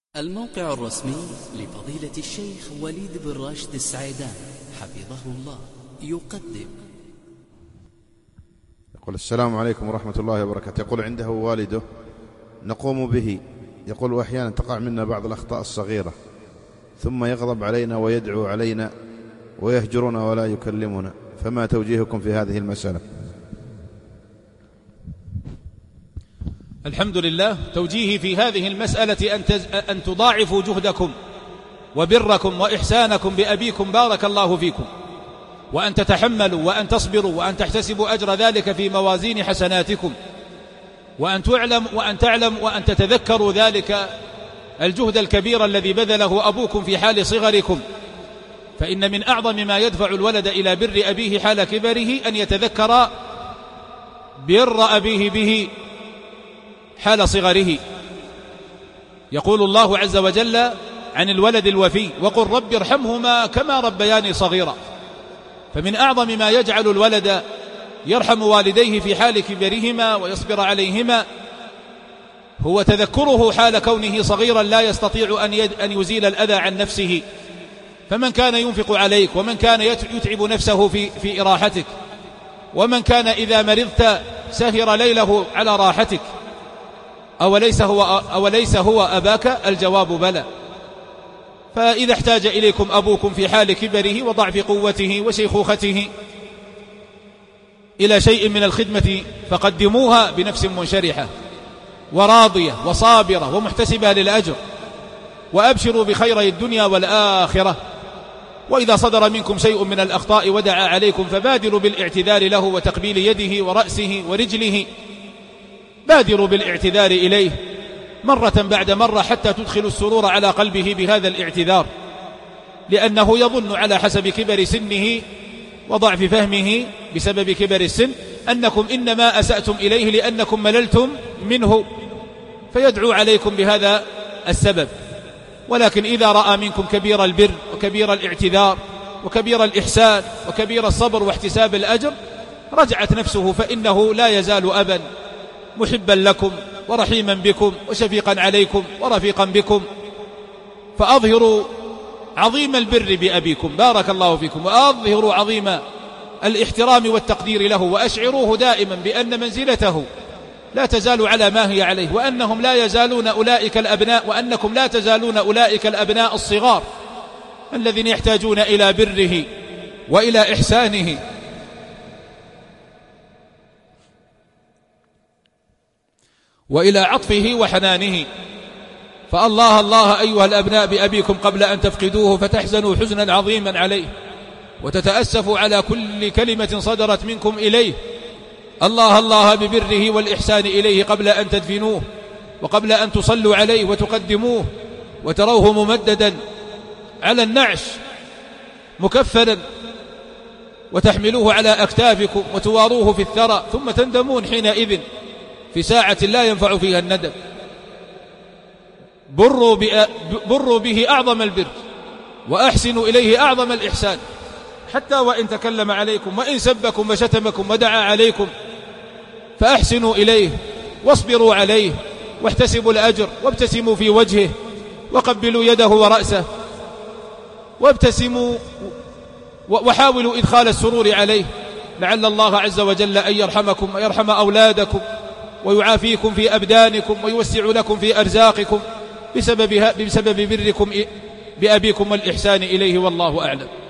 الموقع الرسمي لفضيلة الشيخ وليد بن راشد السعيدان حفظه الله يقدم. يقول: السلام عليكم ورحمة الله وبركاته. يقول: عنده والده نقوم به، يقول: وأحيانا تقع منا بعض الأخطاء الصغيرة، ثم يغضب علينا ويدعو علينا ويهجرنا ولا يكلمنا، فما توجيهكم في هذه المسألة؟ الحمد لله. توجيهي في هذه المسألة أن تضاعفوا جهدكم وبركم وإحسانكم بأبيكم بارك الله فيكم، وأن تتحملوا وأن تصبروا وأن تحتسبوا أجر ذلك في موازين حسناتكم، وأن تعلم وأن تتذكروا ذلك الجهد الكبير الذي بذله أبوكم في حال صغركم، فإن من أعظم ما يدفع الولد إلى بر أبيه حال كبره أن يتذكر بر أبيه به حال صغره. يقول الله عز وجل عن الولد الوفي: وقل رب ارحمهما كما ربياني صغيرا. فمن أعظم ما يجعل الولد يرحم والديه في حال كبرهما ويصبر عليهما هو تذكره حال كونه صغيرا لا يستطيع أن يزيل الأذى عن نفسه، فمن كان ينفق عليك، ومن كان يتعب نفسه في إراحتك، ومن كان إذا مرضت سهر ليله على راحتك، أوليس هو أباك؟ الجواب بلى. فإذا احتاج إليكم أبوكم في حال كبره وضعف قوته وشيخوخته إلى شيء من الخدمة فقدموها بنفس منشرحة وراضية وصابرة ومحتسبة للأجر، وأبشروا بخيري الدنيا والآخرة. وإذا صدر منكم شيء من الأخطاء ودعا عليكم فبادروا بالاعتذار له وتقبيل يده ورأسه ورجله، بادروا بالاعتذار إليه مرة بعد مرة حتى تدخلوا السرور على قلبه بهذا الاعتذار، لأنه يظن على حسب كبر سنه وضعف فهمه بسبب كبر السن أنكم إنما أسأتم إليه لأنكم مللتم منه، فيدعو عليكم بهذا السبب. ولكن إذا رأى منكم كبير البر وكبير الاعتذار وكبير الإحسان وكبير الصبر واحتساب الأجر رجعت نفسه، فإنه لا يزال أبا محبا لكم ورحيما بكم وشفيقا عليكم ورفيقا بكم. فأظهروا عظيم البر بأبيكم بارك الله فيكم، وأظهروا عظيم الاحترام والتقدير له، وأشعروه دائما بأن منزلته لا تزال على ما هي عليه، وأنهم لا يزالون أولئك الأبناء، وأنكم لا تزالون أولئك الأبناء الصغار الذين يحتاجون إلى بره وإلى إحسانه. وإلى عطفه وحنانه. فالله الله أيها الأبناء بأبيكم قبل أن تفقدوه فتحزنوا حزنا عظيما عليه وتتأسفوا على كل كلمة صدرت منكم إليه. الله الله ببره والإحسان إليه قبل أن تدفنوه وقبل أن تصلوا عليه وتقدموه وتروه ممددا على النعش مكفلا وتحملوه على أكتافكم وتواروه في الثرى، ثم تندمون حينئذ في ساعة لا ينفع فيها الندم. بروا به أعظم البر وأحسنوا إليه أعظم الإحسان، حتى وإن تكلم عليكم وإن سبكم وشتمكم ودعا عليكم فأحسنوا إليه واصبروا عليه واحتسبوا الأجر وابتسموا في وجهه وقبلوا يده ورأسه وابتسموا وحاولوا إدخال السرور عليه، لعل الله عز وجل أن يرحمكم ويرحم أولادكم ويعافيكم في أبدانكم ويوسع لكم في أرزاقكم بسبب بركم بأبيكم والإحسان إليه، والله أعلم.